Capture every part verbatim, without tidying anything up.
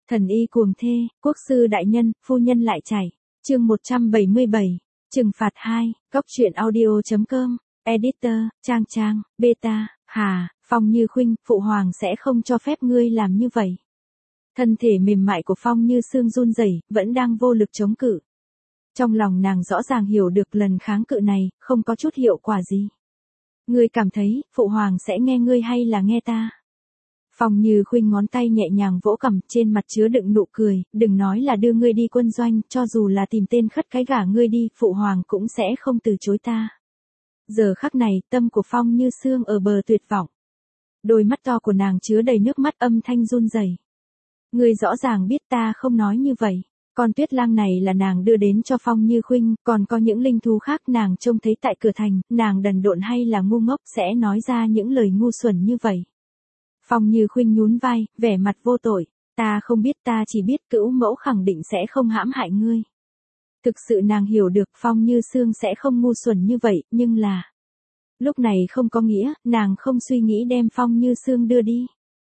Thần y cuồng thê, quốc sư đại nhân, phu nhân lại chảy. Chương một trăm bảy mươi bảy, trừng phạt hai, góc truyện audio chấm com, editor, Trang Trang, beta, Hà, Phong Như Khuynh, phụ hoàng sẽ không cho phép ngươi làm như vậy. Thân thể mềm mại của Phong Như Sương run rẩy, vẫn đang vô lực chống cự. Trong lòng nàng rõ ràng hiểu được lần kháng cự này, không có chút hiệu quả gì. Ngươi cảm thấy, phụ hoàng sẽ nghe ngươi hay là nghe ta? Phong Như Khuynh ngón tay nhẹ nhàng vỗ cằm, trên mặt chứa đựng nụ cười, đừng nói là đưa ngươi đi quân doanh, cho dù là tìm tên khất cái gả ngươi đi, phụ hoàng cũng sẽ không từ chối ta. Giờ khắc này, tâm của Phong Như Sương ở bờ tuyệt vọng. Đôi mắt to của nàng chứa đầy nước mắt, âm thanh run rẩy. Ngươi rõ ràng biết ta không nói như vậy. Con tuyết lang này là nàng đưa đến cho Phong Như Khuynh, còn có những linh thú khác nàng trông thấy tại cửa thành, nàng đần độn hay là ngu ngốc sẽ nói ra những lời ngu xuẩn như vậy. Phong Như Khuynh nhún vai, vẻ mặt vô tội, ta không biết, ta chỉ biết Cữu mẫu khẳng định sẽ không hãm hại ngươi. Thực sự nàng hiểu được Phong Như Sương sẽ không ngu xuẩn như vậy, nhưng là... Lúc này không có nghĩa, nàng không suy nghĩ đem Phong Như Sương đưa đi.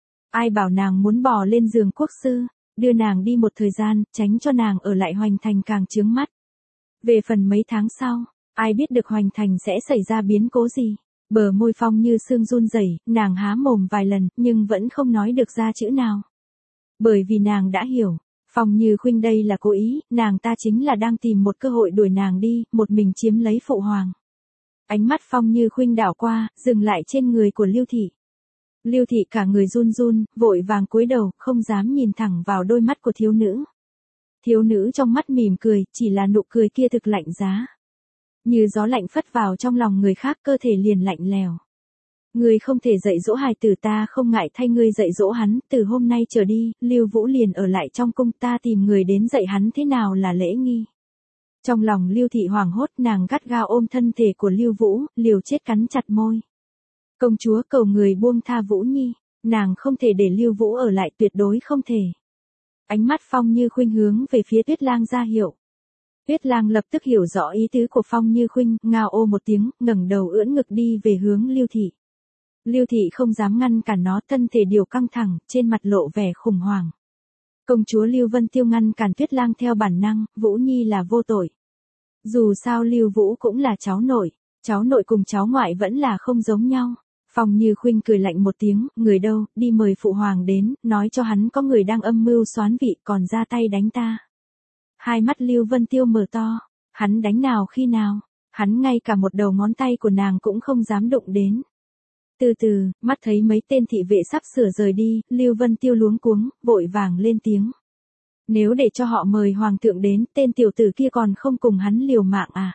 Ai bảo nàng muốn bò lên giường quốc sư, đưa nàng đi một thời gian, tránh cho nàng ở lại Hoành Thành càng chướng mắt. Về phần mấy tháng sau, ai biết được Hoành Thành sẽ xảy ra biến cố gì. Bờ môi Phong Như Sương run rẩy, nàng há mồm vài lần, nhưng vẫn không nói được ra chữ nào. Bởi vì nàng đã hiểu, Phong Như Khuynh đây là cố ý, nàng ta chính là đang tìm một cơ hội đuổi nàng đi, một mình chiếm lấy phụ hoàng. Ánh mắt Phong Như Khuynh đảo qua, dừng lại trên người của Lưu Thị. Lưu Thị cả người run run, vội vàng cúi đầu, không dám nhìn thẳng vào đôi mắt của thiếu nữ. Thiếu nữ trong mắt mỉm cười, chỉ là nụ cười kia thực lạnh giá. Như gió lạnh phất vào trong lòng người khác, cơ thể liền lạnh lèo. Ngươi không thể dạy dỗ hài tử, ta không ngại thay ngươi dạy dỗ hắn, từ hôm nay trở đi, Lưu Vũ liền ở lại trong cung, ta tìm người đến dạy hắn thế nào là lễ nghi. Trong lòng Lưu Thị hoảng hốt, nàng gắt gao ôm thân thể của Lưu Vũ, liều chết cắn chặt môi. Công chúa cầu người buông tha Vũ Nhi, nàng không thể để Lưu Vũ ở lại, tuyệt đối không thể. Ánh mắt Phong Như Khuynh hướng về phía Tuyết Lang ra hiệu. Tuyết Lang lập tức hiểu rõ ý tứ của Phong Như Khuynh, ngao ô một tiếng, ngẩng đầu ưỡn ngực đi về hướng Lưu Thị. Lưu Thị không dám ngăn cản nó, thân thể điều căng thẳng, trên mặt lộ vẻ khủng hoảng. Công chúa Lưu Vân Tiêu ngăn cản Tuyết Lang theo bản năng, Vũ Nhi là vô tội. Dù sao Lưu Vũ cũng là cháu nội, cháu nội cùng cháu ngoại vẫn là không giống nhau. Phong Như Khuynh cười lạnh một tiếng, người đâu, đi mời phụ hoàng đến, nói cho hắn có người đang âm mưu soán vị, còn ra tay đánh ta. Hai mắt Lưu Vân Tiêu mở to, hắn đánh nào khi nào, hắn ngay cả một đầu ngón tay của nàng cũng không dám đụng đến. Từ từ, mắt thấy mấy tên thị vệ sắp sửa rời đi, Lưu Vân Tiêu luống cuống, vội vàng lên tiếng. Nếu để cho họ mời hoàng thượng đến, tên tiểu tử kia còn không cùng hắn liều mạng à?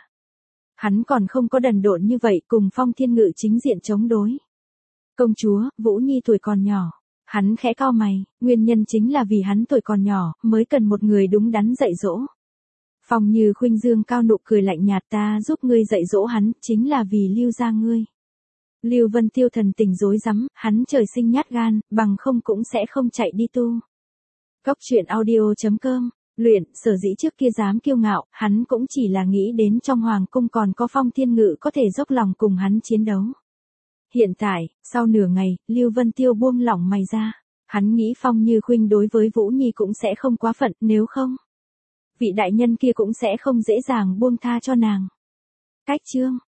Hắn còn không có đần độn như vậy, cùng Phong Thiên Ngự chính diện chống đối. Công chúa, Vũ Nhi tuổi còn nhỏ. Hắn khẽ cau mày, nguyên nhân chính là vì hắn tuổi còn nhỏ, mới cần một người đúng đắn dạy dỗ. Phong Như Khuynh dương cao nụ cười lạnh nhạt, ta giúp ngươi dạy dỗ hắn, chính là vì Lưu gia ngươi. Lưu Vân Tiêu thần tình rối rắm, hắn trời sinh nhát gan, bằng không cũng sẽ không chạy đi tu. Góc truyện audio chấm com, luyện, sở dĩ trước kia dám kiêu ngạo, hắn cũng chỉ là nghĩ đến trong hoàng cung còn có Phong Thiên Ngự có thể dốc lòng cùng hắn chiến đấu. Hiện tại, sau nửa ngày, Lưu Vân Tiêu buông lỏng mày ra. Hắn nghĩ Phong Như Khuynh đối với Vũ Nhi cũng sẽ không quá phận, nếu không, vị đại nhân kia cũng sẽ không dễ dàng buông tha cho nàng. Cách chương